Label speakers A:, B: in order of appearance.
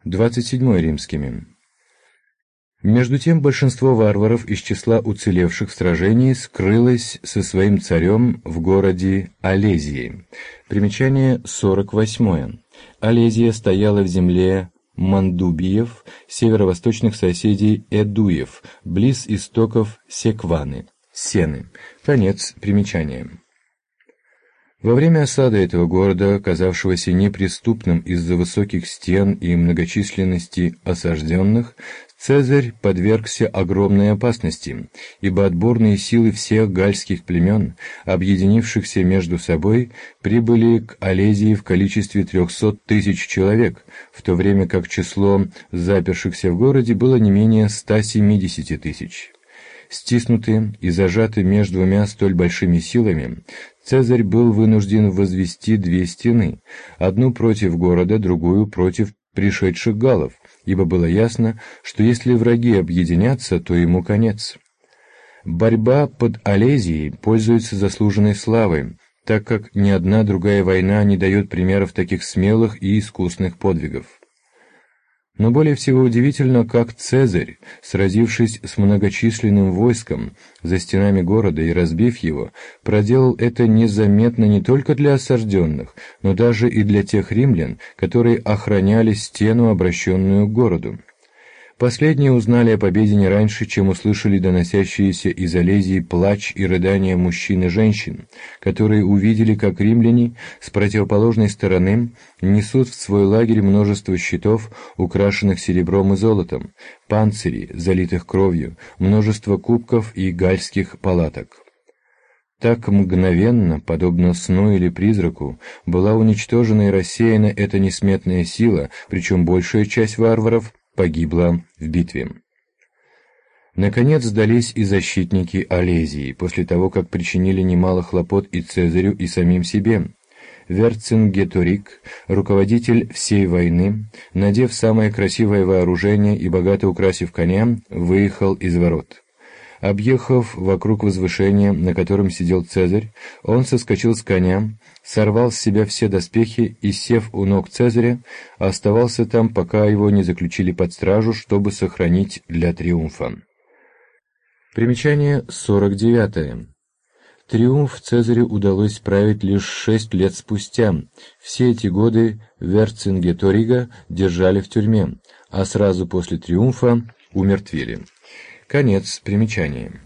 A: 27 римскими. Между тем большинство варваров из числа уцелевших в сражении скрылось со своим царем в городе Алезии. Примечание 48. Алезия стояла в земле Мандубиев, северо-восточных соседей Эдуев, близ истоков Секваны, Сены. Конец примечания. Во время осады этого города, казавшегося неприступным из-за высоких стен и многочисленности осажденных, Цезарь подвергся огромной опасности, ибо отборные силы всех галльских племен, объединившихся между собой, прибыли к Алезии в количестве 300 тысяч человек, в то время как число запершихся в городе было не менее 170 тысяч. Стиснутый и зажатый между двумя столь большими силами, Цезарь был вынужден возвести две стены, одну против города, другую против пришедших галлов, ибо было ясно, что если враги объединятся, то ему конец. Борьба под Алезией пользуется заслуженной славой, так как ни одна другая война не дает примеров таких смелых и искусных подвигов. Но более всего удивительно, как Цезарь, сразившись с многочисленным войском за стенами города и разбив его, проделал это незаметно не только для осажденных, но даже и для тех римлян, которые охраняли стену, обращенную к городу. Последние узнали о победе не раньше, чем услышали доносящиеся из Алезии плач и рыдания мужчин и женщин, которые увидели, как римляне с противоположной стороны несут в свой лагерь множество щитов, украшенных серебром и золотом, панцирей, залитых кровью, множество кубков и гальских палаток. Так мгновенно, подобно сну или призраку, была уничтожена и рассеяна эта несметная сила, причем большая часть варваров погибла в битве. Наконец сдались и защитники Алезии, после того, как причинили немало хлопот и Цезарю, и самим себе. Верцингеторик, руководитель всей войны, надев самое красивое вооружение и богато украсив коня, выехал из ворот. Объехав вокруг возвышения, на котором сидел Цезарь, он соскочил с коня, сорвал с себя все доспехи и, сев у ног Цезаря, оставался там, пока его не заключили под стражу, чтобы сохранить для триумфа. Примечание 49. Триумф Цезарю удалось справить лишь 6 лет спустя. Все эти годы Верцингеторига держали в тюрьме, а сразу после триумфа умертвили. Конец примечания.